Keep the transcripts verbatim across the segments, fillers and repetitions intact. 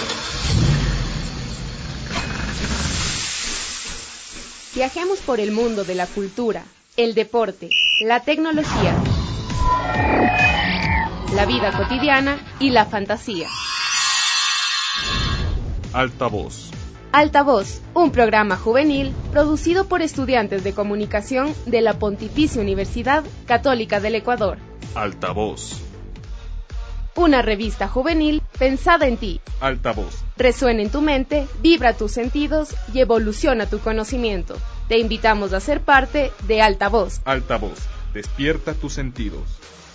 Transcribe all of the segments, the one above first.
Viajemos por el mundo de la cultura, el deporte, la tecnología, la vida cotidiana y la fantasía. Altavoz. Altavoz, un programa juvenil producido por estudiantes de comunicación de la Pontificia Universidad Católica del Ecuador. Altavoz. Una revista juvenil pensada en ti. Altavoz. Resuena en tu mente, vibra tus sentidos y evoluciona tu conocimiento. Te invitamos a ser parte de Altavoz. Altavoz, despierta tus sentidos.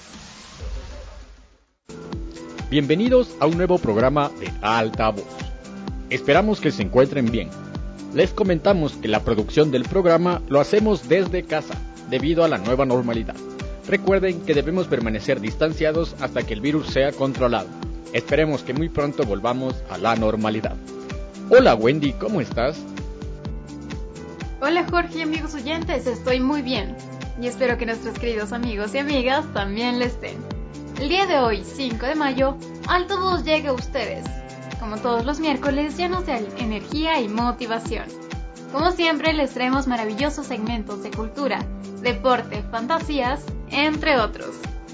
Bienvenidos a un nuevo programa de Altavoz. Esperamos que se encuentren bien. Les comentamos que la producción del programa lo hacemos desde casa, debido a la nueva normalidad. Recuerden que debemos permanecer distanciados hasta que el virus sea controlado. Esperemos que muy pronto volvamos a la normalidad. Hola Wendy, ¿cómo estás? Hola Jorge y amigos oyentes, estoy muy bien. Y espero que nuestros queridos amigos y amigas también lo estén. El día de hoy, cinco de mayo, Altavoz llega a ustedes. Como todos los miércoles, llenos de energía y motivación. Como siempre, les traemos maravillosos segmentos de cultura, deporte, fantasías, entre otros.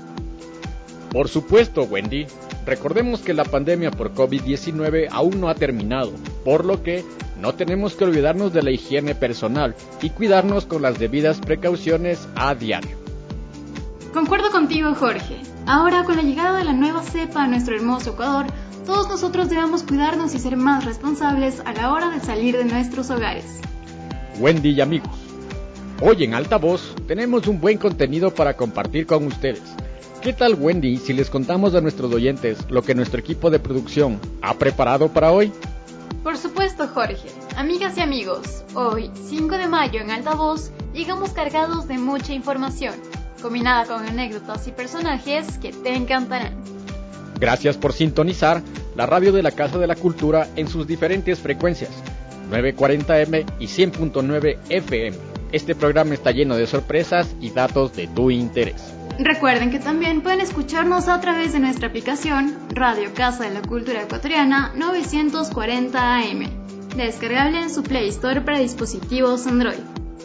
Por supuesto, Wendy. Recordemos que la pandemia por COVID diecinueve aún no ha terminado, por lo que no tenemos que olvidarnos de la higiene personal y cuidarnos con las debidas precauciones a diario. Concuerdo contigo, Jorge. Ahora, con la llegada de la nueva cepa a nuestro hermoso Ecuador, todos nosotros debemos cuidarnos y ser más responsables a la hora de salir de nuestros hogares. Wendy y amigos, hoy en Altavoz tenemos un buen contenido para compartir con ustedes. ¿Qué tal, Wendy, si les contamos a nuestros oyentes lo que nuestro equipo de producción ha preparado para hoy? Por supuesto, Jorge. Amigas y amigos, hoy, cinco de mayo en Altavoz, llegamos cargados de mucha información, combinada con anécdotas y personajes que te encantarán. Gracias por sintonizar la radio de la Casa de la Cultura en sus diferentes frecuencias, novecientos cuarenta eme y cien punto nueve efe eme. Este programa está lleno de sorpresas y datos de tu interés. Recuerden que también pueden escucharnos a través de nuestra aplicación Radio Casa de la Cultura Ecuatoriana novecientos cuarenta A M, descargable en su Play Store para dispositivos Android.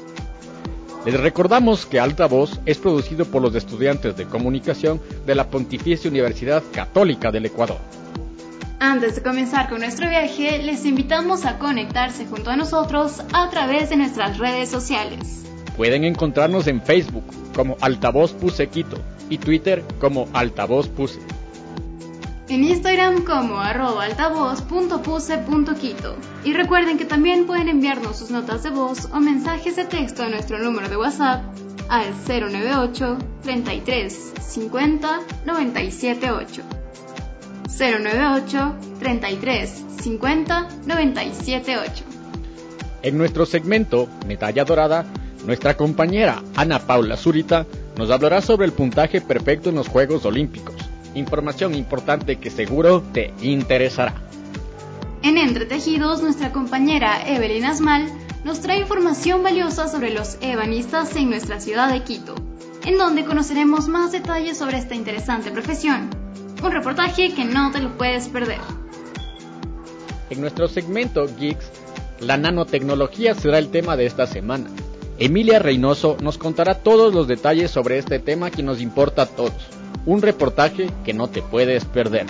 Les recordamos que Altavoz es producido por los estudiantes de comunicación de la Pontificia Universidad Católica del Ecuador. Antes de comenzar con nuestro viaje, les invitamos a conectarse junto a nosotros a través de nuestras redes sociales. Pueden encontrarnos en Facebook como Altavoz Puse Quito y Twitter como Altavoz Puse. En Instagram como arroba altavoz punto puse punto quito. Y recuerden que también pueden enviarnos sus notas de voz o mensajes de texto a nuestro número de WhatsApp al cero nueve ocho, treinta y tres, cincuenta, noventa y siete ocho. cero nueve ocho, treinta y tres, cincuenta, noventa y siete ocho. En nuestro segmento Medalla Dorada, nuestra compañera Ana Paula Zurita nos hablará sobre el puntaje perfecto en los Juegos Olímpicos. Información importante que seguro te interesará. En Entretejidos, nuestra compañera Evelyn Asmal nos trae información valiosa sobre los ebanistas en nuestra ciudad de Quito, en donde conoceremos más detalles sobre esta interesante profesión. Un reportaje que no te lo puedes perder. En nuestro segmento Geeks, la nanotecnología será el tema de esta semana. Emilia Reynoso nos contará todos los detalles sobre este tema que nos importa a todos. Un reportaje que no te puedes perder.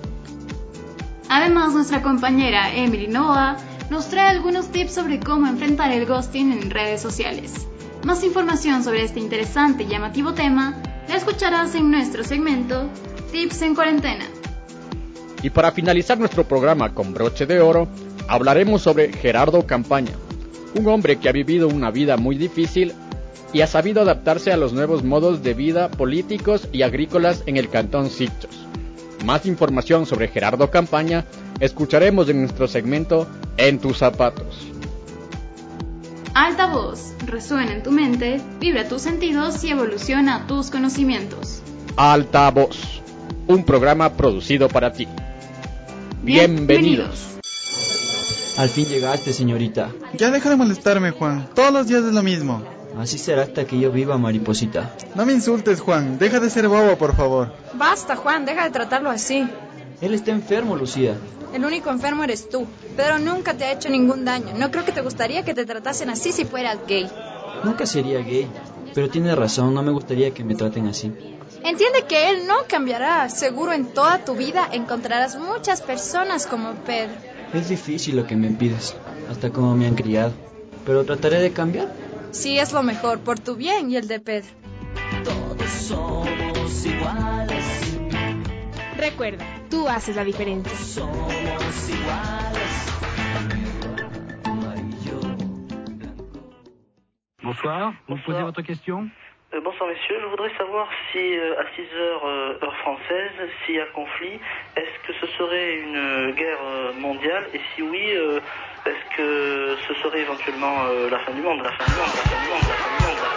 Además, nuestra compañera Emily Noah nos trae algunos tips sobre cómo enfrentar el ghosting en redes sociales. Más información sobre este interesante y llamativo tema la escucharás en nuestro segmento Tips en Cuarentena. Y para finalizar nuestro programa con broche de oro, hablaremos sobre Gerardo Campaña, un hombre que ha vivido una vida muy difícil y ha sabido adaptarse a los nuevos modos de vida políticos y agrícolas en el Cantón Sitges. Más información sobre Gerardo Campaña escucharemos en nuestro segmento En tus zapatos. Altavoz, resuena en tu mente, vibra tus sentidos y evoluciona tus conocimientos. Altavoz, un programa producido para ti. Bienvenidos. Al fin llegaste, señorita. Ya deja de molestarme, Juan. Todos los días es lo mismo. Así será hasta que yo viva, mariposita. No me insultes, Juan. Deja de ser bobo, por favor. Basta, Juan. Deja de tratarlo así. Él está enfermo, Lucía. El único enfermo eres tú. Pedro nunca te ha hecho ningún daño. No creo que te gustaría que te tratasen así si fueras gay. Nunca sería gay, pero tiene razón, no me gustaría que me traten así. Entiende que él no cambiará. Seguro en toda tu vida encontrarás muchas personas como Pedro. Es difícil lo que me pides, hasta como me han criado. Pero trataré de cambiar. Sí, es lo mejor, por tu bien y el de Pedro. Todos somos iguales. Recuerda, tú haces la diferencia. Somos iguales. Bonsoir, vous posez votre question? Euh, bonsoir messieurs, je voudrais savoir si euh, à six heures euh, heure française, s'il y a conflit, est-ce que ce serait une guerre euh, mondiale et si oui, euh, est-ce que ce serait éventuellement euh, la fin du monde, la fin du monde, la fin du monde, la fin du monde, la fin du monde, la fin du monde, la fin du monde, la fin du monde, la fin du monde.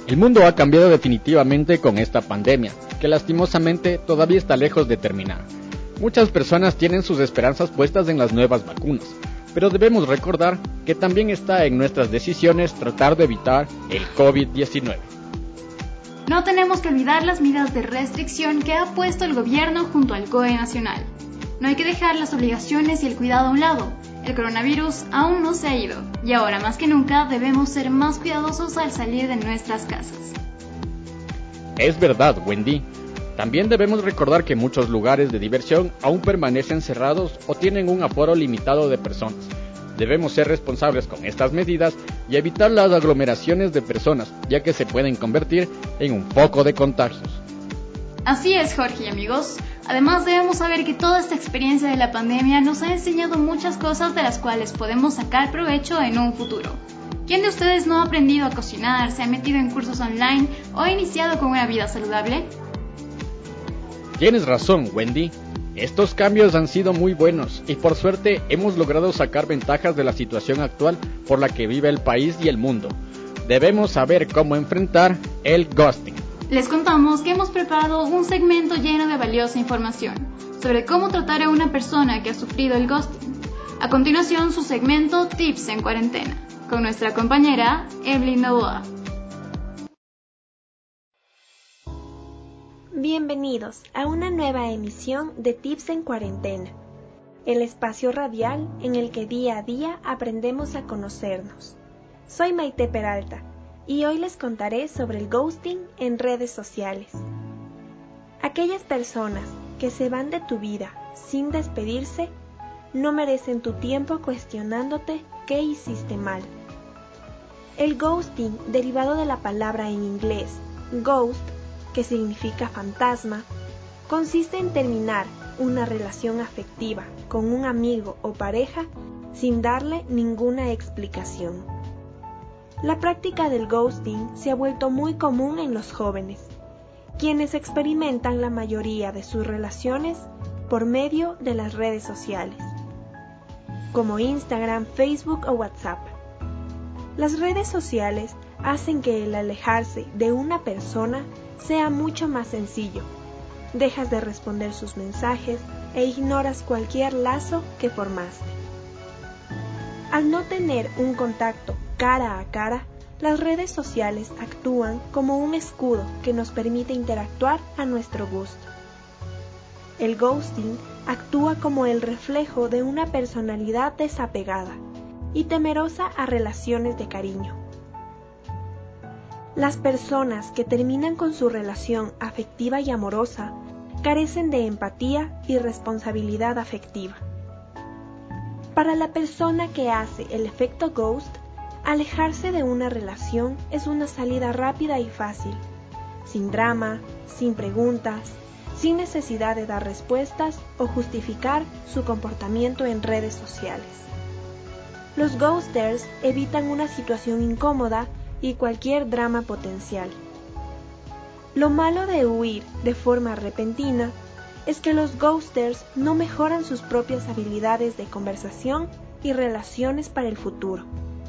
El mundo ha cambiado definitivamente con esta pandemia, que lastimosamente todavía está lejos de terminar. Muchas personas tienen sus esperanzas puestas en las nuevas vacunas, pero debemos recordar que también está en nuestras decisiones tratar de evitar el COVID diecinueve. No tenemos que olvidar las medidas de restricción que ha puesto el gobierno junto al C O E nacional. No hay que dejar las obligaciones y el cuidado a un lado. El coronavirus aún no se ha ido y ahora más que nunca debemos ser más cuidadosos al salir de nuestras casas. Es verdad, Wendy. También debemos recordar que muchos lugares de diversión aún permanecen cerrados o tienen un aforo limitado de personas. Debemos ser responsables con estas medidas y evitar las aglomeraciones de personas, ya que se pueden convertir en un foco de contagios. Así es, Jorge y amigos. Además, debemos saber que toda esta experiencia de la pandemia nos ha enseñado muchas cosas de las cuales podemos sacar provecho en un futuro. ¿Quién de ustedes no ha aprendido a cocinar, se ha metido en cursos online o ha iniciado con una vida saludable? Tienes razón, Wendy. Estos cambios han sido muy buenos y por suerte hemos logrado sacar ventajas de la situación actual por la que vive el país y el mundo. Debemos saber cómo enfrentar el ghosting. Les contamos que hemos preparado un segmento lleno de valiosa información sobre cómo tratar a una persona que ha sufrido el ghosting. A continuación, su segmento Tips en Cuarentena, con nuestra compañera Evelyn Novoa. Bienvenidos a una nueva emisión de Tips en Cuarentena, el espacio radial en el que día a día aprendemos a conocernos. Soy Maite Peralta y hoy les contaré sobre el ghosting en redes sociales. Aquellas personas que se van de tu vida sin despedirse no merecen tu tiempo cuestionándote qué hiciste mal. El ghosting, derivado de la palabra en inglés ghost, que significa fantasma, consiste en terminar una relación afectiva con un amigo o pareja sin darle ninguna explicación. La práctica del ghosting se ha vuelto muy común en los jóvenes, quienes experimentan la mayoría de sus relaciones por medio de las redes sociales, como Instagram, Facebook o WhatsApp. Las redes sociales hacen que el alejarse de una persona sea mucho más sencillo. Dejas de responder sus mensajes e ignoras cualquier lazo que formaste. Al no tener un contacto cara a cara, las redes sociales actúan como un escudo que nos permite interactuar a nuestro gusto. El ghosting actúa como el reflejo de una personalidad desapegada y temerosa a relaciones de cariño. Las personas que terminan con su relación afectiva y amorosa carecen de empatía y responsabilidad afectiva. Para la persona que hace el efecto ghost, alejarse de una relación es una salida rápida y fácil, sin drama, sin preguntas, sin necesidad de dar respuestas o justificar su comportamiento en redes sociales. Los ghosters evitan una situación incómoda y cualquier drama potencial. Lo malo de huir de forma repentina es que los ghosters no mejoran sus propias habilidades de conversación y relaciones para el futuro.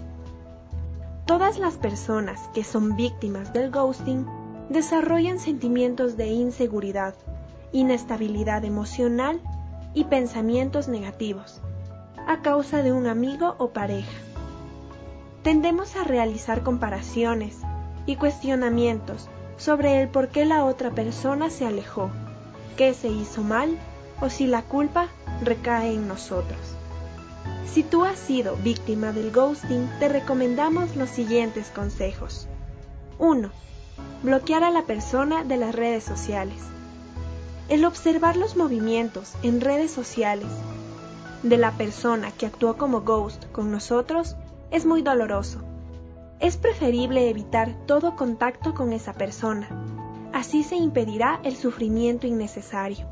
Todas las personas que son víctimas del ghosting desarrollan sentimientos de inseguridad, inestabilidad emocional y pensamientos negativos a causa de un amigo o pareja. Tendemos a realizar comparaciones y cuestionamientos sobre el por qué la otra persona se alejó, qué se hizo mal o si la culpa recae en nosotros. Si tú has sido víctima del ghosting, te recomendamos los siguientes consejos. uno. Bloquear a la persona de las redes sociales. El observar los movimientos en redes sociales de la persona que actuó como ghost con nosotros es muy doloroso. Es preferible evitar todo contacto con esa persona. Así se impedirá el sufrimiento innecesario.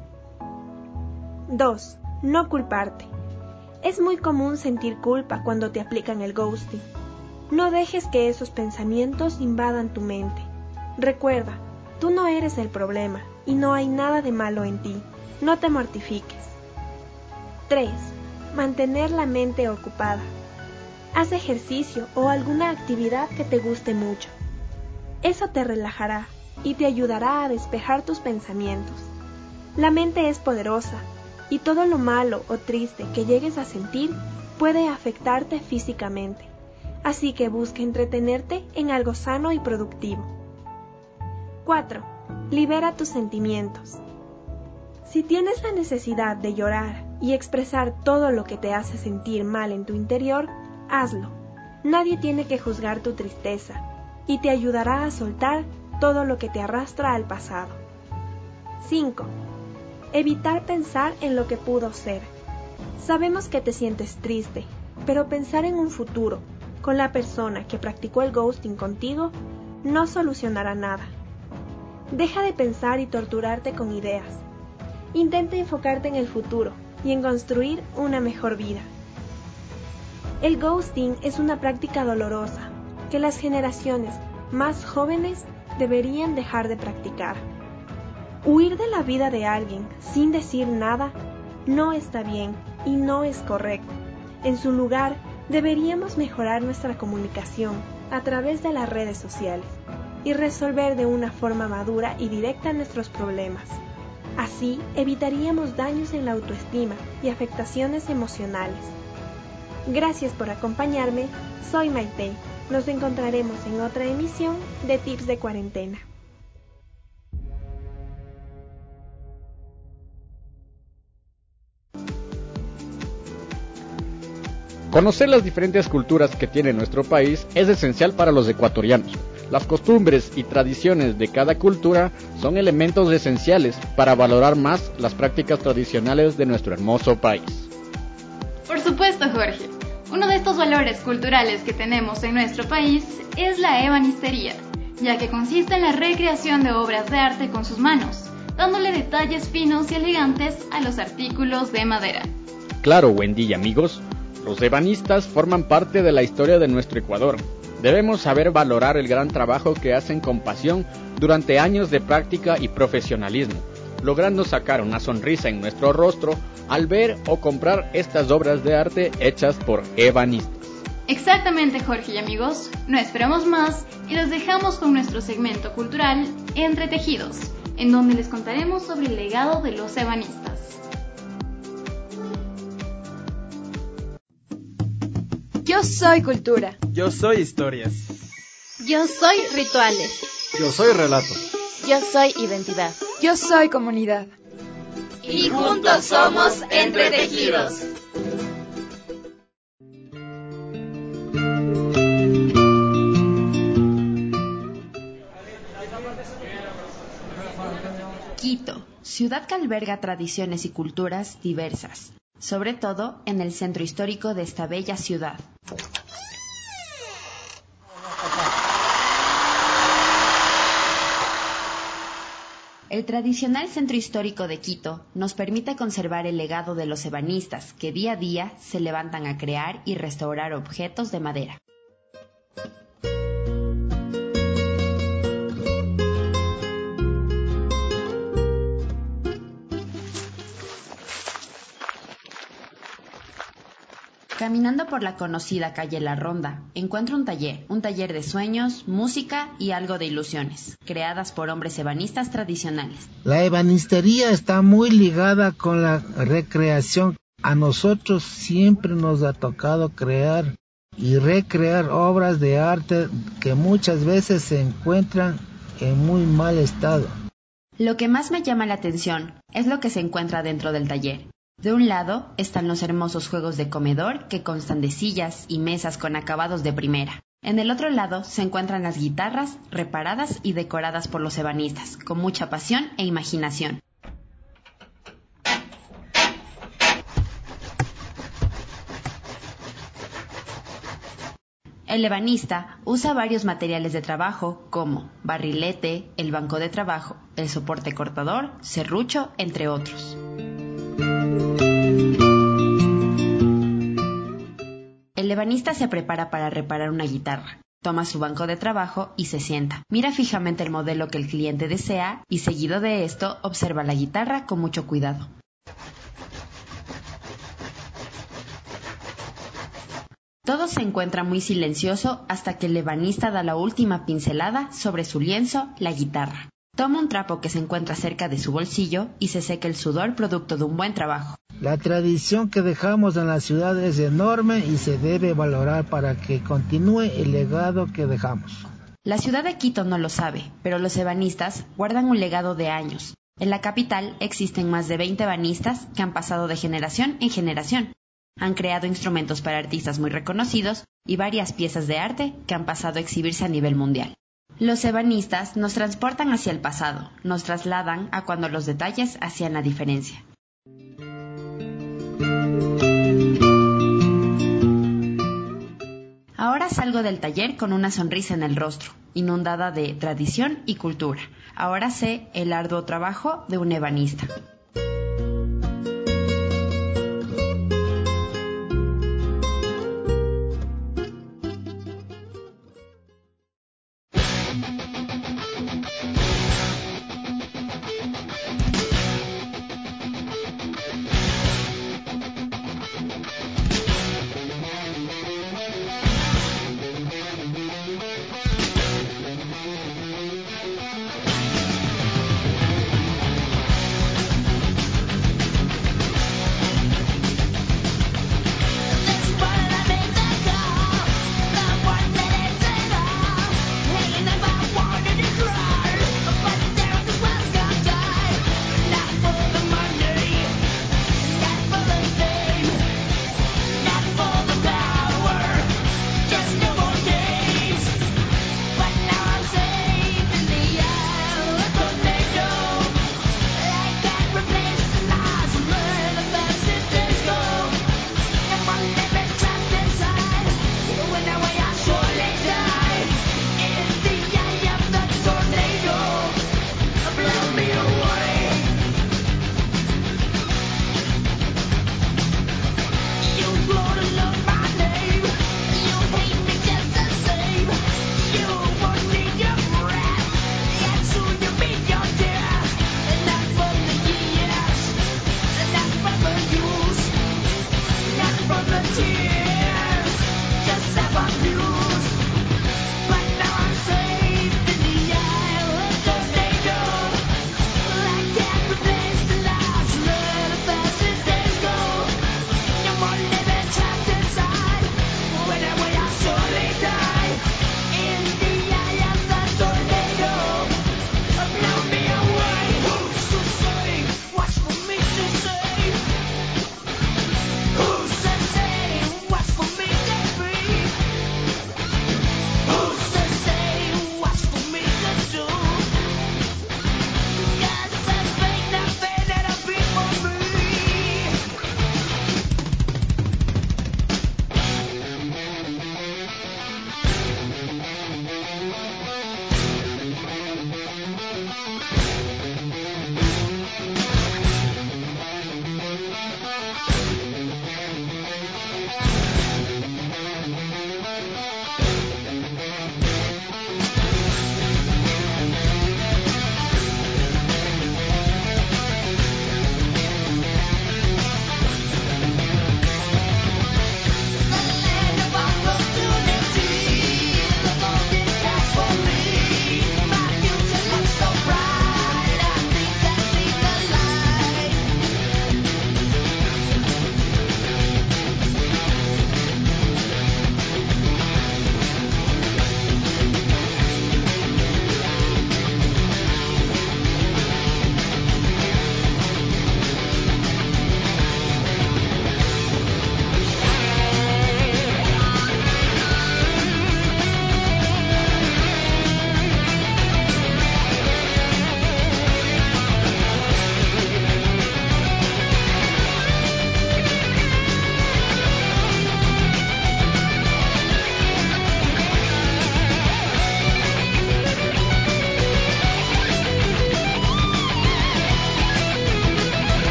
dos. No culparte. Es muy común sentir culpa cuando te aplican el ghosting. No dejes que esos pensamientos invadan tu mente. Recuerda, tú no eres el problema y no hay nada de malo en ti. No te mortifiques. tres. Mantener la mente ocupada. Haz ejercicio o alguna actividad que te guste mucho. Eso te relajará y te ayudará a despejar tus pensamientos. La mente es poderosa y todo lo malo o triste que llegues a sentir puede afectarte físicamente. Así que busca entretenerte en algo sano y productivo. cuatro. Libera tus sentimientos. Si tienes la necesidad de llorar y expresar todo lo que te hace sentir mal en tu interior, hazlo. Nadie tiene que juzgar tu tristeza y te ayudará a soltar todo lo que te arrastra al pasado. cinco. Evitar pensar en lo que pudo ser. Sabemos que te sientes triste, pero pensar en un futuro con la persona que practicó el ghosting contigo no solucionará nada. Deja de pensar y torturarte con ideas. Intenta enfocarte en el futuro y en construir una mejor vida. El ghosting es una práctica dolorosa que las generaciones más jóvenes deberían dejar de practicar. Huir de la vida de alguien sin decir nada no está bien y no es correcto. En su lugar, deberíamos mejorar nuestra comunicación a través de las redes sociales y resolver de una forma madura y directa nuestros problemas. Así evitaríamos daños en la autoestima y afectaciones emocionales. Gracias por acompañarme, soy Maite. Nos encontraremos en otra emisión de Tips de Cuarentena. Conocer las diferentes culturas que tiene nuestro país es esencial para los ecuatorianos. Las costumbres y tradiciones de cada cultura son elementos esenciales para valorar más las prácticas tradicionales de nuestro hermoso país. Por supuesto, Jorge. Uno de estos valores culturales que tenemos en nuestro país es la ebanistería, ya que consiste en la recreación de obras de arte con sus manos, dándole detalles finos y elegantes a los artículos de madera. Claro, Wendy y amigos, los ebanistas forman parte de la historia de nuestro Ecuador. Debemos saber valorar el gran trabajo que hacen con pasión durante años de práctica y profesionalismo, logrando sacar una sonrisa en nuestro rostro al ver o comprar estas obras de arte hechas por ebanistas. Exactamente, Jorge y amigos. No esperamos más y los dejamos con nuestro segmento cultural Entre Tejidos, en donde les contaremos sobre el legado de los ebanistas. Yo soy cultura. Yo soy historias. Yo soy rituales. Yo soy relato. Yo soy identidad. Yo soy comunidad. Y juntos somos Entretejidos. Quito, ciudad que alberga tradiciones y culturas diversas, sobre todo en el centro histórico de esta bella ciudad. El tradicional centro histórico de Quito nos permite conservar el legado de los ebanistas que día a día se levantan a crear y restaurar objetos de madera. Caminando por la conocida calle La Ronda, encuentro un taller, un taller de sueños, música y algo de ilusiones, creadas por hombres ebanistas tradicionales. La ebanistería está muy ligada con la recreación. A nosotros siempre nos ha tocado crear y recrear obras de arte que muchas veces se encuentran en muy mal estado. Lo que más me llama la atención es lo que se encuentra dentro del taller. De un lado están los hermosos juegos de comedor que constan de sillas y mesas con acabados de primera. En el otro lado se encuentran las guitarras reparadas y decoradas por los ebanistas, con mucha pasión e imaginación. El ebanista usa varios materiales de trabajo como barrilete, el banco de trabajo, el soporte cortador, serrucho, entre otros. El ebanista se prepara para reparar una guitarra, toma su banco de trabajo y se sienta. Mira fijamente el modelo que el cliente desea y seguido de esto observa la guitarra con mucho cuidado. Todo se encuentra muy silencioso hasta que el ebanista da la última pincelada sobre su lienzo, la guitarra. Toma un trapo que se encuentra cerca de su bolsillo y se seca el sudor producto de un buen trabajo. La tradición que dejamos en la ciudad es enorme y se debe valorar para que continúe el legado que dejamos. La ciudad de Quito no lo sabe, pero los ebanistas guardan un legado de años. En la capital existen más de veinte ebanistas que han pasado de generación en generación. Han creado instrumentos para artistas muy reconocidos y varias piezas de arte que han pasado a exhibirse a nivel mundial. Los ebanistas nos transportan hacia el pasado, nos trasladan a cuando los detalles hacían la diferencia. Ahora salgo del taller con una sonrisa en el rostro, inundada de tradición y cultura. Ahora sé el arduo trabajo de un ebanista.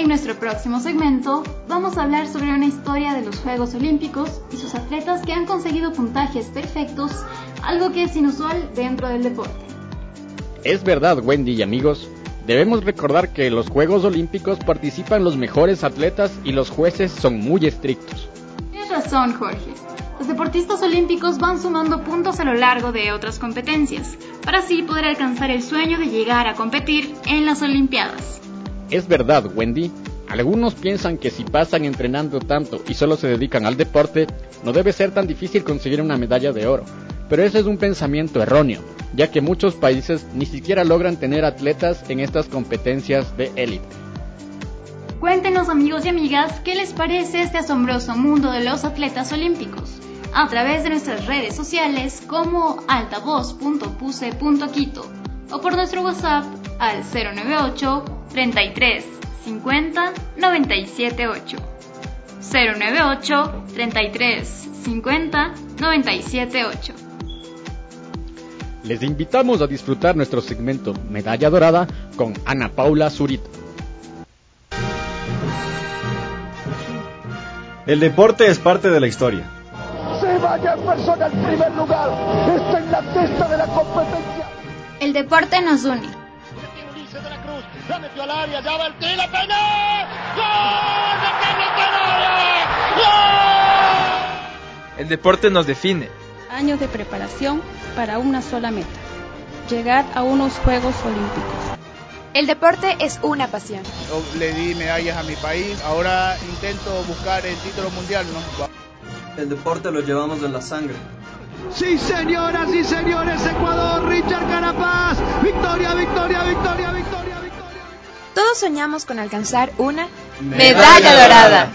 En nuestro próximo segmento vamos a hablar sobre una historia de los Juegos Olímpicos y sus atletas que han conseguido puntajes perfectos, algo que es inusual dentro del deporte. Es verdad, Wendy y amigos, debemos recordar que en los Juegos Olímpicos participan los mejores atletas y los jueces son muy estrictos. Tienes razón, Jorge. Los deportistas olímpicos van sumando puntos a lo largo de otras competencias, para así poder alcanzar el sueño de llegar a competir en las Olimpiadas. Es verdad, Wendy. Algunos piensan que si pasan entrenando tanto y solo se dedican al deporte, no debe ser tan difícil conseguir una medalla de oro. Pero ese es un pensamiento erróneo, ya que muchos países ni siquiera logran tener atletas en estas competencias de élite. Cuéntenos, amigos y amigas, qué les parece este asombroso mundo de los atletas olímpicos, a través de nuestras redes sociales como altavoz punto puse punto quito o por nuestro WhatsApp al cero nueve ocho, treinta y tres, cincuenta, noventa y siete ocho. cero nueve ocho, treinta y tres, cincuenta, noventa y siete ocho. Les invitamos a disfrutar nuestro segmento Medalla Dorada con Ana Paula Zurita. El deporte es parte de la historia. Se vaya persona en primer lugar. Está en la testa de la competencia. El deporte nos une. Ulises de la Cruz, la metió al área, ya va el tiro, la pegó. ¡Gol de Carlos Canales! ¡Gol! El deporte nos define. Años de preparación para una sola meta: llegar a unos Juegos Olímpicos. El deporte es una pasión. Yo le di medallas a mi país, ahora intento buscar el título mundial, ¿no? El deporte lo llevamos en la sangre. Sí, señoras y señores, Ecuador, Richard Carapaz. Victoria, victoria, victoria, victoria, victoria. Todos soñamos con alcanzar una medalla, medalla dorada.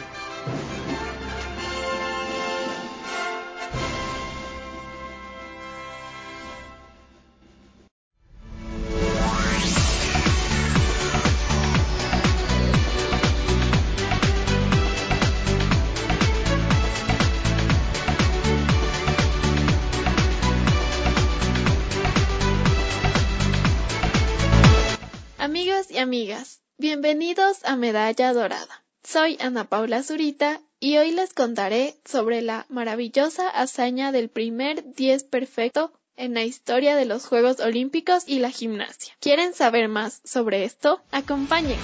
Amigos y amigas, bienvenidos a Medalla Dorada. Soy Ana Paula Zurita y hoy les contaré sobre la maravillosa hazaña del primer diez perfecto en la historia de los Juegos Olímpicos y la gimnasia. ¿Quieren saber más sobre esto? Acompáñenme.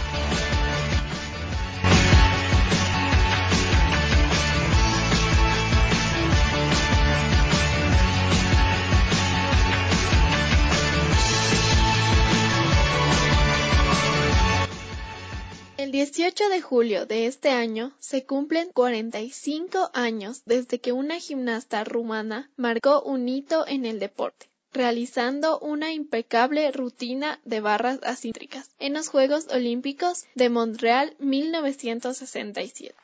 El dieciocho de julio de este año se cumplen cuarenta y cinco años desde que una gimnasta rumana marcó un hito en el deporte, realizando una impecable rutina de barras asimétricas en los Juegos Olímpicos de Montreal mil novecientos sesenta y siete.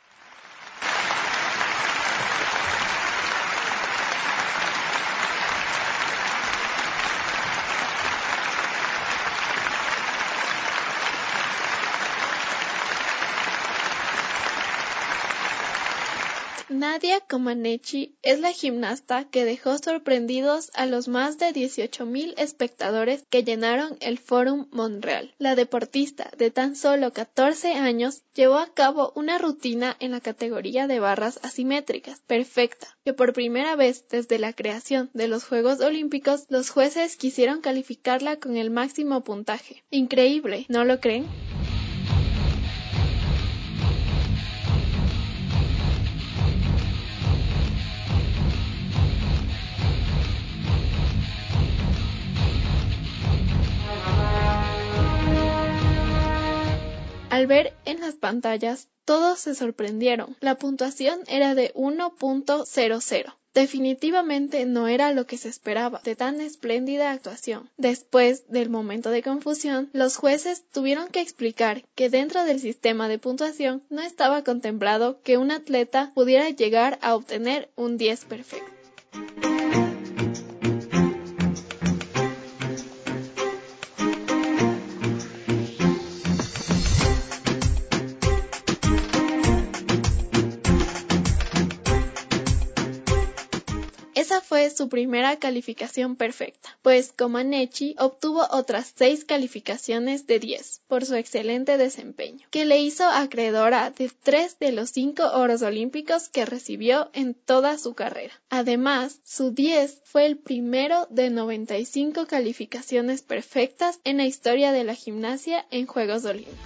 Nadia Comaneci es la gimnasta que dejó sorprendidos a los más de dieciocho mil espectadores que llenaron el Fórum Montreal. La deportista de tan solo catorce años llevó a cabo una rutina en la categoría de barras asimétricas perfecta, que por primera vez desde la creación de los Juegos Olímpicos los jueces quisieron calificarla con el máximo puntaje. Increíble, ¿no lo creen? Al ver en las pantallas, todos se sorprendieron. La puntuación era de uno punto cero cero. Definitivamente no era lo que se esperaba de tan espléndida actuación. Después del momento de confusión, los jueces tuvieron que explicar que dentro del sistema de puntuación no estaba contemplado que un atleta pudiera llegar a obtener un diez perfecto. Esa fue su primera calificación perfecta, pues Comaneci obtuvo otras seis calificaciones de diez por su excelente desempeño, que le hizo acreedora de tres de los cinco oros olímpicos que recibió en toda su carrera. Además, su diez fue el primero de noventa y cinco calificaciones perfectas en la historia de la gimnasia en Juegos Olímpicos.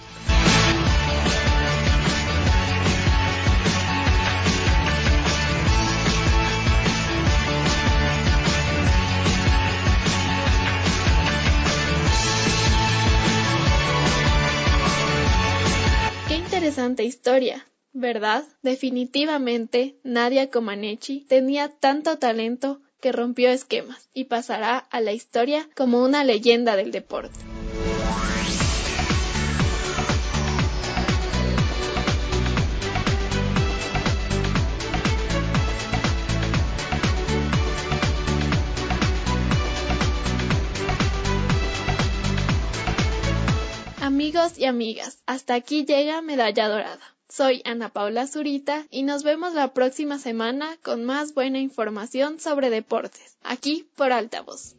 Qué interesante historia, ¿verdad? Definitivamente, Nadia Comaneci tenía tanto talento que rompió esquemas y pasará a la historia como una leyenda del deporte. Amigos y amigas, hasta aquí llega Medalla Dorada. Soy Ana Paula Zurita y nos vemos la próxima semana con más buena información sobre deportes, aquí por Altavoz.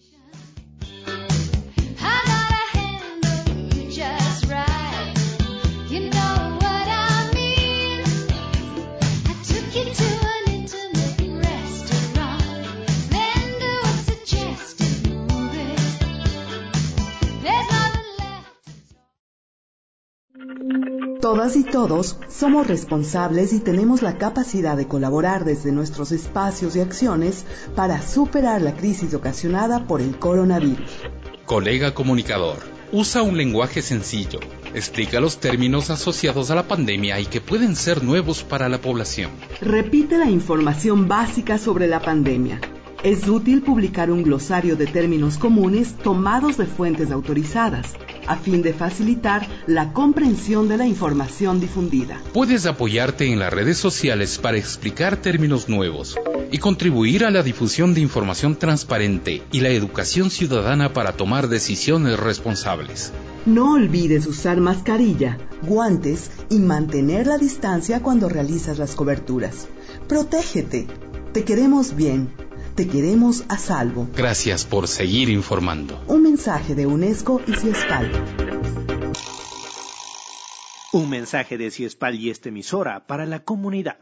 Todas y todos somos responsables y tenemos la capacidad de colaborar desde nuestros espacios y acciones para superar la crisis ocasionada por el coronavirus. Colega comunicador, usa un lenguaje sencillo, explica los términos asociados a la pandemia y que pueden ser nuevos para la población. Repite la información básica sobre la pandemia. Es útil publicar un glosario de términos comunes tomados de fuentes autorizadas, a fin de facilitar la comprensión de la información difundida. Puedes apoyarte en las redes sociales para explicar términos nuevos y contribuir a la difusión de información transparente y la educación ciudadana para tomar decisiones responsables. No olvides usar mascarilla, guantes y mantener la distancia cuando realizas las coberturas. Protégete. Te queremos bien. Te queremos a salvo. Gracias por seguir informando. Un mensaje de UNESCO y Ciespal. Un mensaje de Ciespal y esta emisora para la comunidad.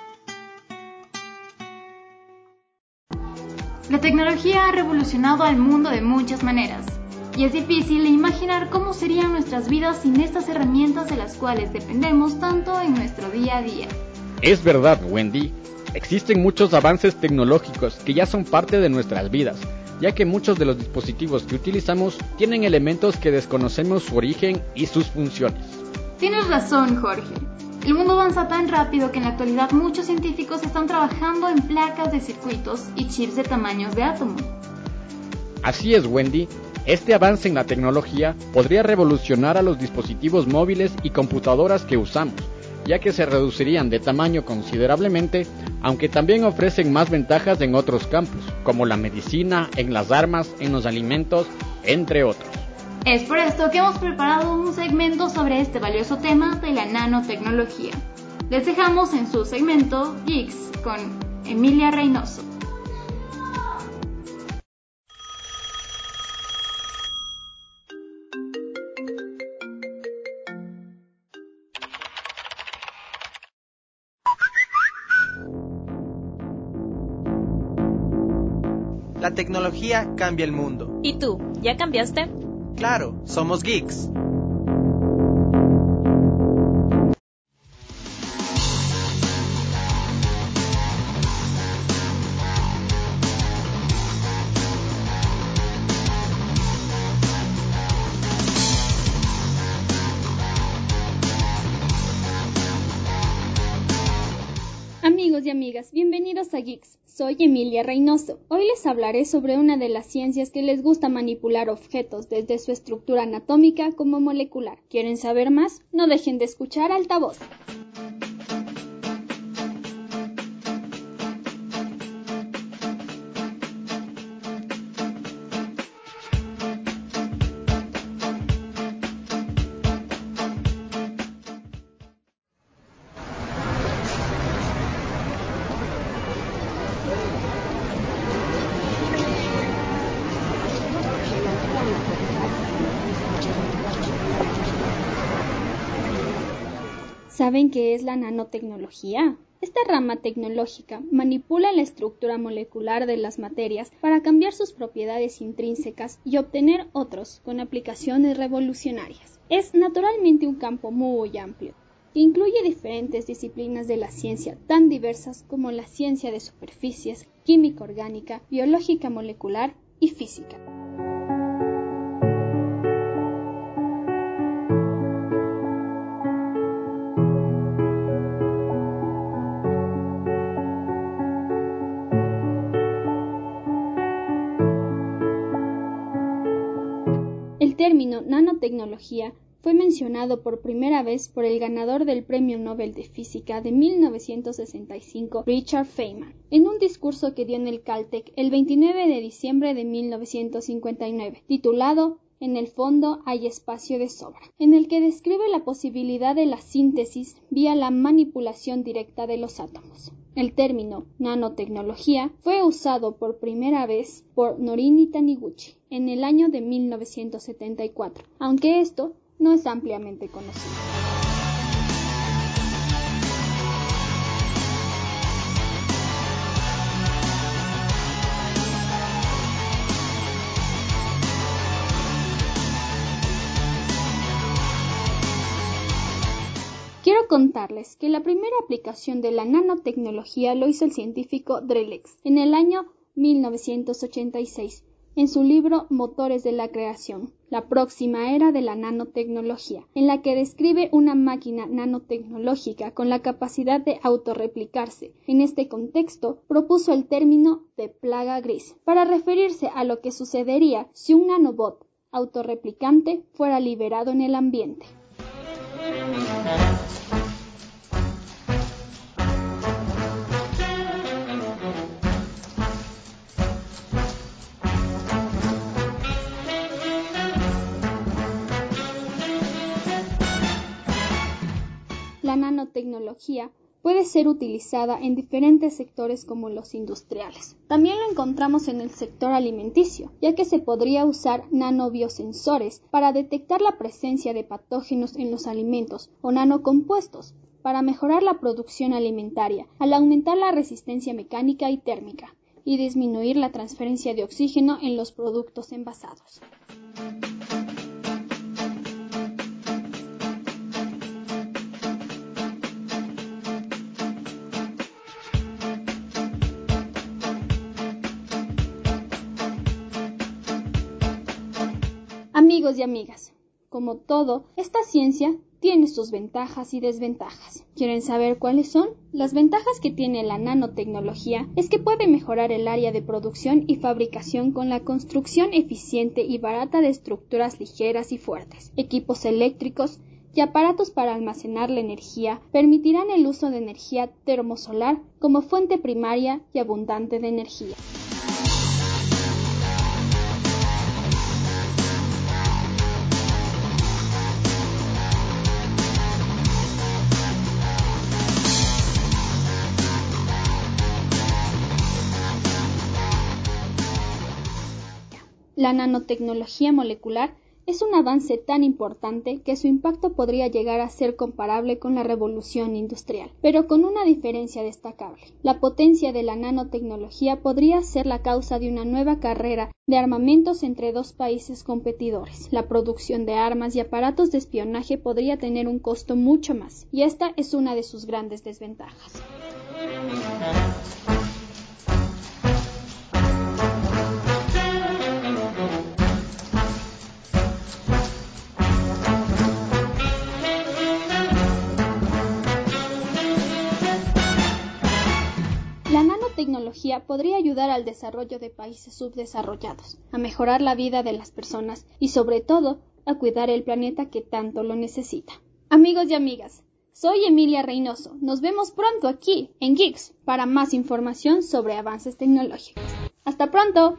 La tecnología ha revolucionado al mundo de muchas maneras, y es difícil imaginar cómo serían nuestras vidas sin estas herramientas de las cuales dependemos tanto en nuestro día a día. Es verdad, Wendy. Existen muchos avances tecnológicos que ya son parte de nuestras vidas, ya que muchos de los dispositivos que utilizamos tienen elementos que desconocemos su origen y sus funciones. Tienes razón, Jorge. El mundo avanza tan rápido que en la actualidad muchos científicos están trabajando en placas de circuitos y chips de tamaños de átomo. Así es, Wendy. Este avance en la tecnología podría revolucionar a los dispositivos móviles y computadoras que usamos, ya que se reducirían de tamaño considerablemente, aunque también ofrecen más ventajas en otros campos, como la medicina, en las armas, en los alimentos, entre otros. Es por esto que hemos preparado un segmento sobre este valioso tema de la nanotecnología. Les dejamos en su segmento Geeks con Emilia Reynoso. La tecnología cambia el mundo. ¿Y tú? ¿Ya cambiaste? Claro, somos geeks. Amigos y amigas, bienvenidos a Geeks. Soy Emilia Reynoso. Hoy les hablaré sobre una de las ciencias que les gusta manipular objetos desde su estructura anatómica como molecular. ¿Quieren saber más? No dejen de escuchar Altavoz. ¿Saben qué es la nanotecnología? Esta rama tecnológica manipula la estructura molecular de las materias para cambiar sus propiedades intrínsecas y obtener otros con aplicaciones revolucionarias. Es naturalmente un campo muy amplio, que incluye diferentes disciplinas de la ciencia tan diversas como la ciencia de superficies, química orgánica, biológica molecular y física. El término nanotecnología fue mencionado por primera vez por el ganador del Premio Nobel de Física de mil novecientos sesenta y cinco, Richard Feynman, en un discurso que dio en el Caltech el veintinueve de diciembre de mil novecientos cincuenta y nueve, titulado En el fondo hay espacio de sobra, en el que describe la posibilidad de la síntesis vía la manipulación directa de los átomos. El término nanotecnología fue usado por primera vez por Norini Taniguchi en el año de mil novecientos setenta y cuatro, aunque esto no es ampliamente conocido. Quiero contarles que la primera aplicación de la nanotecnología lo hizo el científico Drelix en el año mil novecientos ochenta y seis, en su libro Motores de la Creación, la próxima era de la nanotecnología, en la que describe una máquina nanotecnológica con la capacidad de autorreplicarse. En este contexto, propuso el término de plaga gris, para referirse a lo que sucedería si un nanobot autorreplicante fuera liberado en el ambiente. La nanotecnología puede ser utilizada en diferentes sectores como los industriales. También lo encontramos en el sector alimenticio, ya que se podría usar nanobiosensores para detectar la presencia de patógenos en los alimentos o nanocompuestos para mejorar la producción alimentaria, al aumentar la resistencia mecánica y térmica y disminuir la transferencia de oxígeno en los productos envasados. Amigos y amigas, como todo, esta ciencia tiene sus ventajas y desventajas. ¿Quieren saber cuáles son? Las ventajas que tiene la nanotecnología es que puede mejorar el área de producción y fabricación con la construcción eficiente y barata de estructuras ligeras y fuertes, equipos eléctricos y aparatos para almacenar la energía. Permitirán el uso de energía termosolar como fuente primaria y abundante de energía. La nanotecnología molecular es un avance tan importante que su impacto podría llegar a ser comparable con la revolución industrial, pero con una diferencia destacable. La potencia de la nanotecnología podría ser la causa de una nueva carrera de armamentos entre dos países competidores. La producción de armas y aparatos de espionaje podría tener un costo mucho más, y esta es una de sus grandes desventajas. La nanotecnología podría ayudar al desarrollo de países subdesarrollados, a mejorar la vida de las personas y, sobre todo, a cuidar el planeta que tanto lo necesita. Amigos y amigas, soy Emilia Reynoso. Nos vemos pronto aquí, en Geeks, para más información sobre avances tecnológicos. ¡Hasta pronto!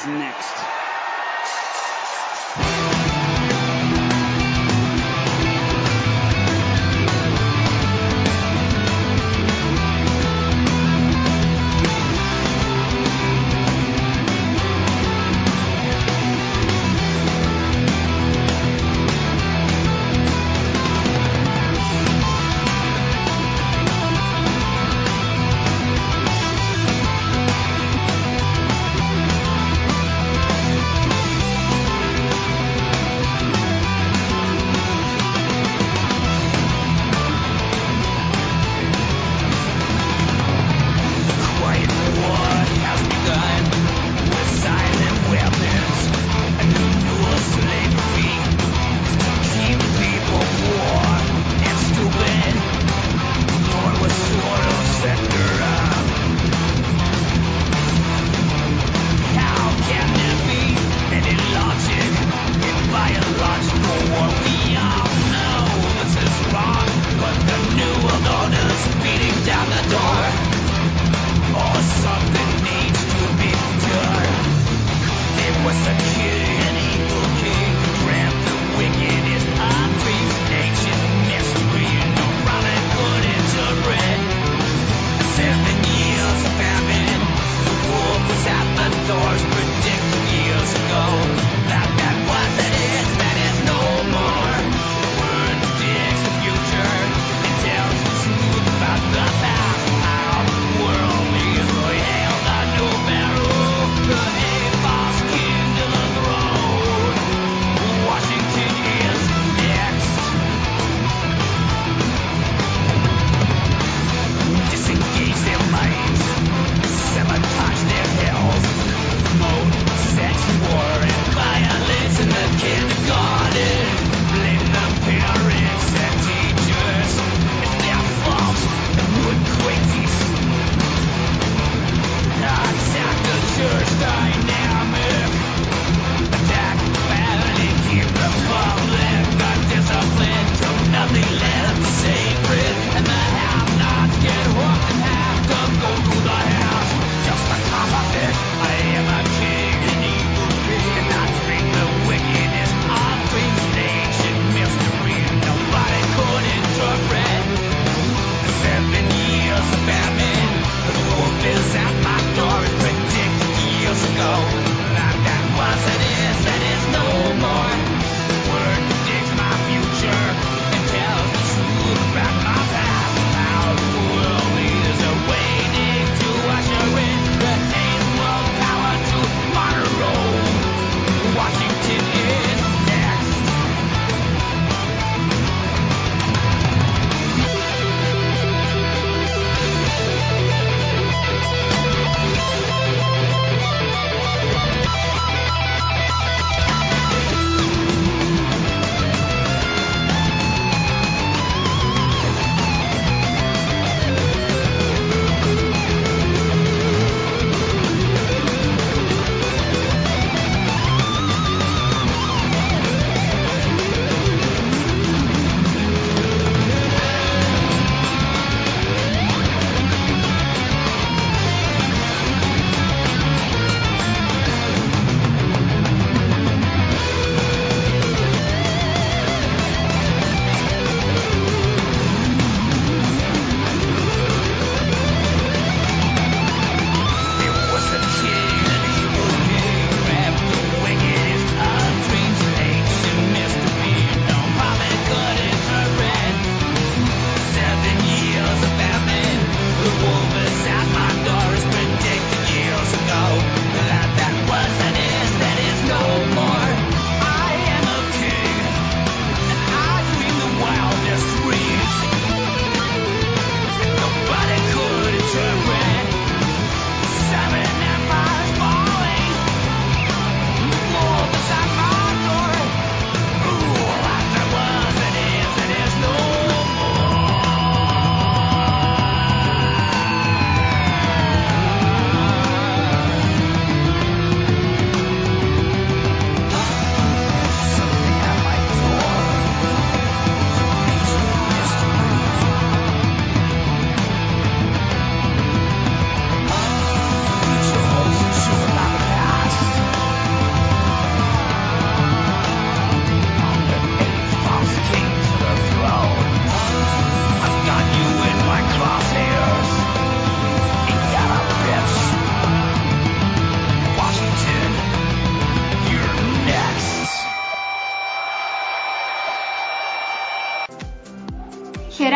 happens next.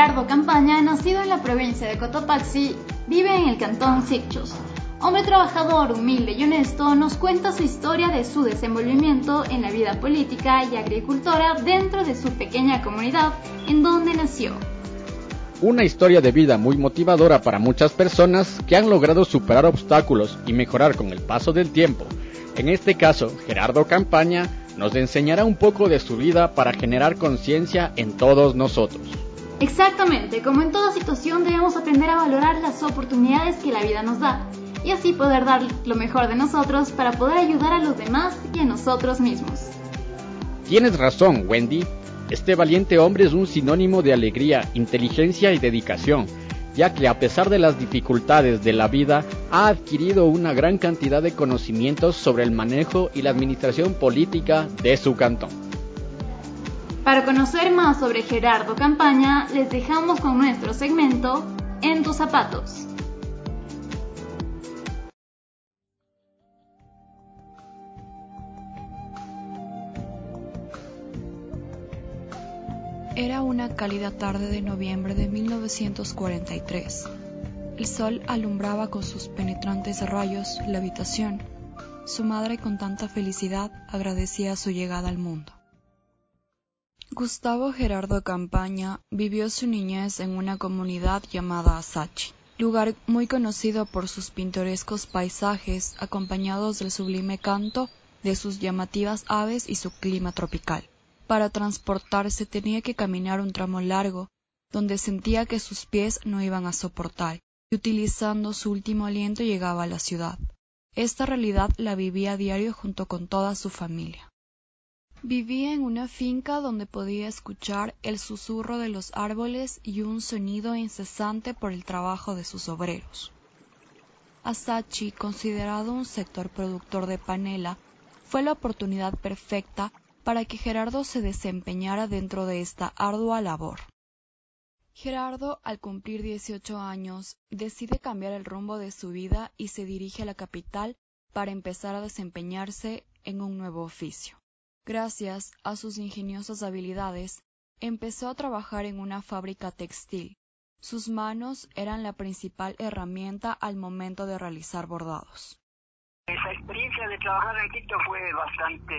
Gerardo Campaña, nacido en la provincia de Cotopaxi, vive en el cantón Sicchos. Hombre trabajador, humilde y honesto, nos cuenta su historia de su desenvolvimiento en la vida política y agricultora dentro de su pequeña comunidad en donde nació. Una historia de vida muy motivadora para muchas personas que han logrado superar obstáculos y mejorar con el paso del tiempo. En este caso, Gerardo Campaña nos enseñará un poco de su vida para generar conciencia en todos nosotros. Exactamente, como en toda situación debemos aprender a valorar las oportunidades que la vida nos da y así poder dar lo mejor de nosotros para poder ayudar a los demás y a nosotros mismos. Tienes razón, Wendy. Este valiente hombre es un sinónimo de alegría, inteligencia y dedicación, ya que a pesar de las dificultades de la vida, ha adquirido una gran cantidad de conocimientos sobre el manejo y la administración política de su cantón. Para conocer más sobre Gerardo Campaña, les dejamos con nuestro segmento En tus zapatos. Era una cálida tarde de noviembre de mil novecientos cuarenta y tres. El sol alumbraba con sus penetrantes rayos la habitación. Su madre, con tanta felicidad, agradecía su llegada al mundo. Gustavo Gerardo Campaña vivió su niñez en una comunidad llamada Asachi, lugar muy conocido por sus pintorescos paisajes acompañados del sublime canto de sus llamativas aves y su clima tropical. Para transportarse tenía que caminar un tramo largo, donde sentía que sus pies no iban a soportar, y utilizando su último aliento llegaba a la ciudad. Esta realidad la vivía a diario junto con toda su familia. Vivía en una finca donde podía escuchar el susurro de los árboles y un sonido incesante por el trabajo de sus obreros. Asachi, considerado un sector productor de panela, fue la oportunidad perfecta para que Gerardo se desempeñara dentro de esta ardua labor. Gerardo, al cumplir dieciocho años, decide cambiar el rumbo de su vida y se dirige a la capital para empezar a desempeñarse en un nuevo oficio. Gracias a sus ingeniosas habilidades, empezó a trabajar en una fábrica textil. Sus manos eran la principal herramienta al momento de realizar bordados. Esa experiencia de trabajar en Quito fue bastante,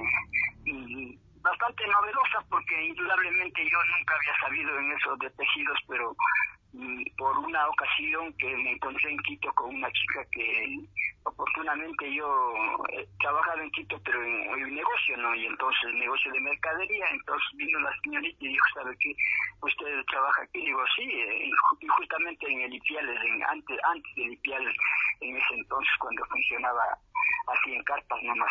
bastante novedosa porque indudablemente yo nunca había sabido en eso de tejidos, pero por una ocasión que me encontré en Quito con una chica que oportunamente yo eh, trabajaba en Quito pero en, en negocio, ¿no? Y entonces negocio de mercadería, entonces vino la señorita y dijo, ¿sabe qué? ¿Usted trabaja aquí? Y digo, sí, eh, y justamente en el Ipiales, en, antes, antes del Ipiales, en ese entonces cuando funcionaba así en carpas nomás.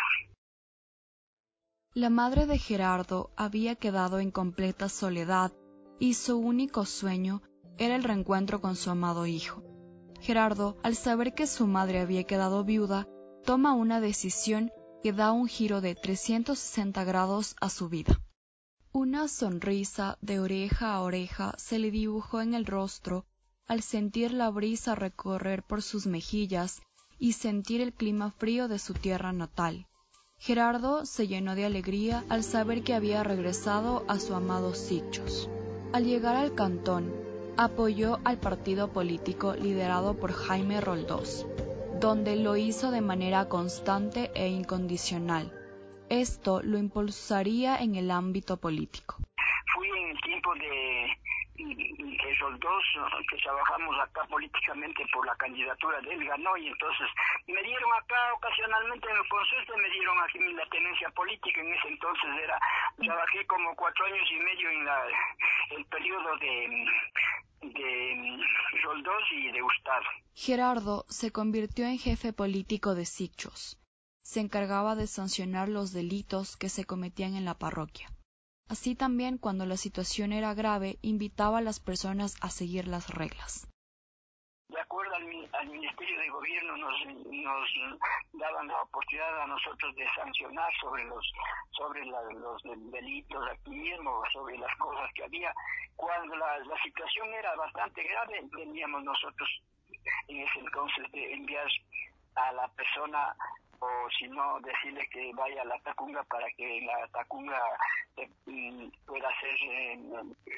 La madre de Gerardo había quedado en completa soledad y su único sueño era el reencuentro con su amado hijo. Gerardo, al saber que su madre había quedado viuda, toma una decisión que da un giro de trescientos sesenta grados a su vida. Una sonrisa de oreja a oreja se le dibujó en el rostro al sentir la brisa recorrer por sus mejillas y sentir el clima frío de su tierra natal. Gerardo se llenó de alegría al saber que había regresado a su amado Sicchos. Al llegar al cantón, apoyó al partido político liderado por Jaime Roldós, donde lo hizo de manera constante e incondicional. Esto lo impulsaría en el ámbito político. Fui en el tiempo de, de Roldós, que trabajamos acá políticamente por la candidatura de él, ganó, y entonces me dieron acá ocasionalmente en el consulta, me dieron aquí la tenencia política. En ese entonces era, trabajé como cuatro años y medio en la, el periodo de de Roldós y de Gustavo. Gerardo se convirtió en jefe político de Sicchos. Se encargaba de sancionar los delitos que se cometían en la parroquia. Así también, cuando la situación era grave, invitaba a las personas a seguir las reglas. De acuerdo al, al Ministerio de Gobierno nos, nos daban la oportunidad a nosotros de sancionar sobre los sobre la, los delitos aquí mismo, sobre las cosas que había. Cuando la, la situación era bastante grave, teníamos nosotros en ese entonces de enviar a la persona, o si no, decirle que vaya a la Tacunga para que la Tacunga eh, pueda ser eh,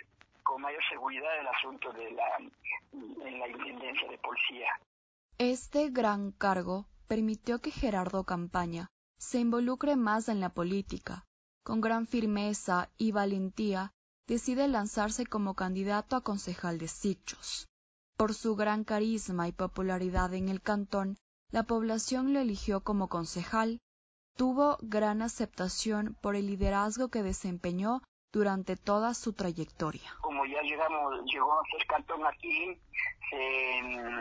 con mayor seguridad el asunto de la, en la intendencia de policía. Este gran cargo permitió que Gerardo Campaña se involucre más en la política. Con gran firmeza y valentía, decide lanzarse como candidato a concejal de Sitges. Por su gran carisma y popularidad en el cantón, la población lo eligió como concejal. Tuvo gran aceptación por el liderazgo que desempeñó durante toda su trayectoria. Como ya llegamos, llegó a ser cantón aquí, se,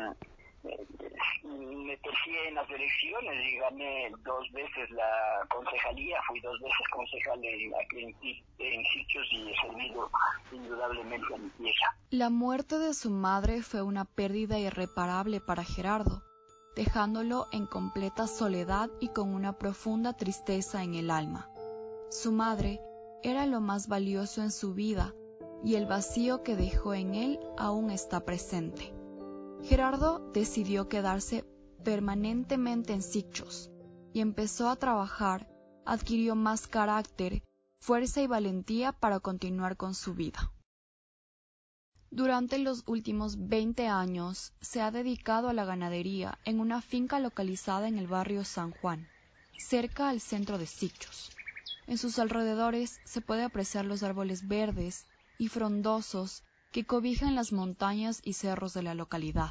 me tercié en las elecciones y gané dos veces la concejalía, fui dos veces concejal en, aquí en, en Sitges y he servido indudablemente a mi tierra. La muerte de su madre fue una pérdida irreparable para Gerardo, dejándolo en completa soledad y con una profunda tristeza en el alma. Su madre era lo más valioso en su vida y el vacío que dejó en él aún está presente. Gerardo decidió quedarse permanentemente en Sitges y empezó a trabajar, adquirió más carácter, fuerza y valentía para continuar con su vida. Durante los últimos veinte años se ha dedicado a la ganadería en una finca localizada en el barrio San Juan, cerca al centro de Sitges. En sus alrededores se puede apreciar los árboles verdes y frondosos que cobijan las montañas y cerros de la localidad.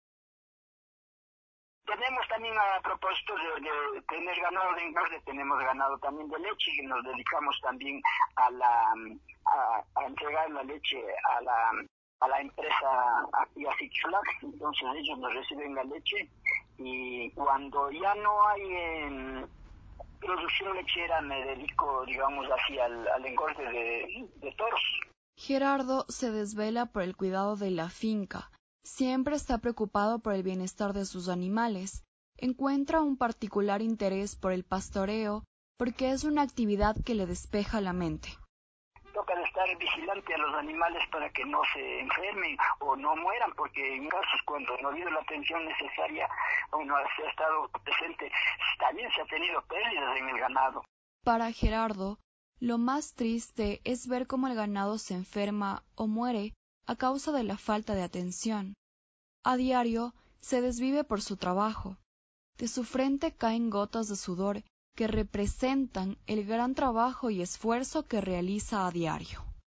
Tenemos también, a propósito de, de tener ganado de engorde, tenemos ganado también de leche y nos dedicamos también a la a, a entregar la leche a la a la empresa aquí a Sitges. Entonces ellos nos reciben la leche y cuando ya no hay eh, producción lechera me dedico, digamos así, al, al engorde de, de toros. Gerardo se desvela por el cuidado de la finca. Siempre está preocupado por el bienestar de sus animales. Encuentra un particular interés por el pastoreo porque es una actividad que le despeja la mente. Toca de estar vigilante a los animales para que no se enfermen o no mueran, porque en casos cuando no ha habido la atención necesaria o no se ha estado presente, también se ha tenido pérdidas en el ganado. Para Gerardo, lo más triste es ver cómo el ganado se enferma o muere a causa de la falta de atención. A diario se desvive por su trabajo. De su frente caen gotas de sudor que representan el gran trabajo y esfuerzo que realiza a diario.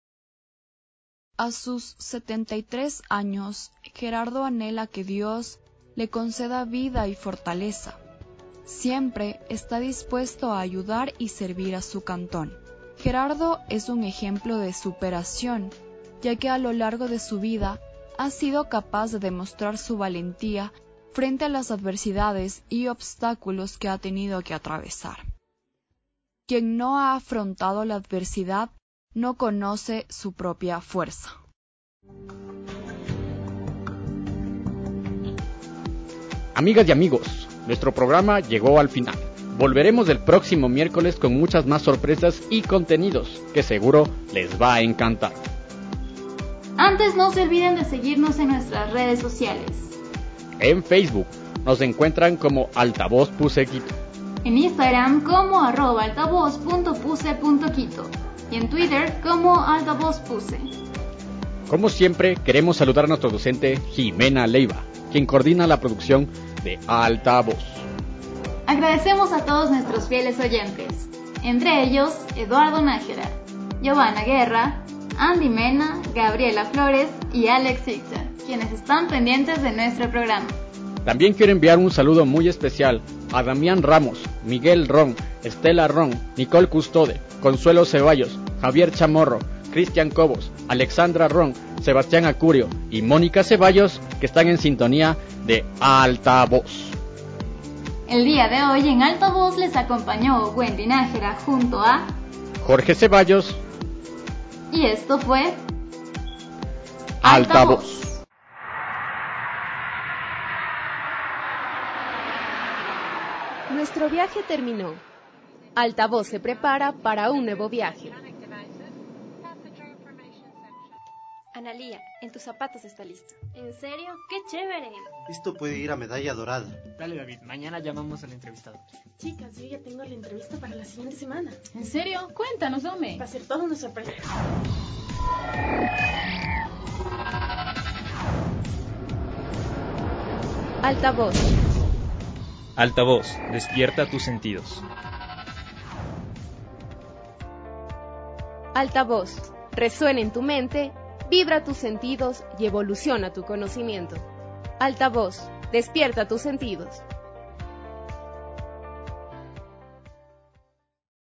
A sus setenta y tres años, Gerardo anhela que Dios le conceda vida y fortaleza. Siempre está dispuesto a ayudar y servir a su cantón. Gerardo es un ejemplo de superación, ya que a lo largo de su vida ha sido capaz de demostrar su valentía frente a las adversidades y obstáculos que ha tenido que atravesar. Quien no ha afrontado la adversidad no conoce su propia fuerza. Amigas y amigos, nuestro programa llegó al final. Volveremos el próximo miércoles con muchas más sorpresas y contenidos que seguro les va a encantar. Antes no se olviden de seguirnos en nuestras redes sociales. En Facebook nos encuentran como Altavoz Puse Quito. En Instagram como arroba altavoz punto puse punto quito. Y en Twitter como altavoz puse. Como siempre, queremos saludar a nuestro docente Jimena Leiva, quien coordina la producción de Altavoz. Agradecemos a todos nuestros fieles oyentes, entre ellos Eduardo Nájera, Giovanna Guerra, Andy Mena, Gabriela Flores y Alex Sixer, quienes están pendientes de nuestro programa. También quiero enviar un saludo muy especial a Damián Ramos, Miguel Ron, Estela Ron, Nicole Custode, Consuelo Ceballos, Javier Chamorro, Cristian Cobos, Alexandra Ron, Sebastián Acurio y Mónica Ceballos, que están en sintonía de Altavoz. El día de hoy en Altavoz les acompañó Wendy Nájera junto a Jorge Ceballos. Y esto fue Altavoz. Altavoz. Nuestro viaje terminó. Altavoz se prepara para un nuevo viaje. Analía, en tus zapatos está listo. ¿En serio? ¡Qué chévere! Esto puede ir a medalla dorada. Dale, David, mañana llamamos al entrevistador. Chicas, yo ya tengo la entrevista para la siguiente semana. ¿En serio? Cuéntanos, Ome. Va a ser toda una sorpresa. Altavoz. Altavoz, despierta tus sentidos. Altavoz, resuena en tu mente, vibra tus sentidos y evoluciona tu conocimiento. Altavoz, despierta tus sentidos.